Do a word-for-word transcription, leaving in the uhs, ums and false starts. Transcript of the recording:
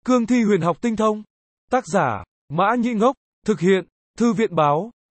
Cương thi huyền học tinh thông. Tác giả: Mã Nhĩ Ngốc. Thực hiện: Thư viện Báo.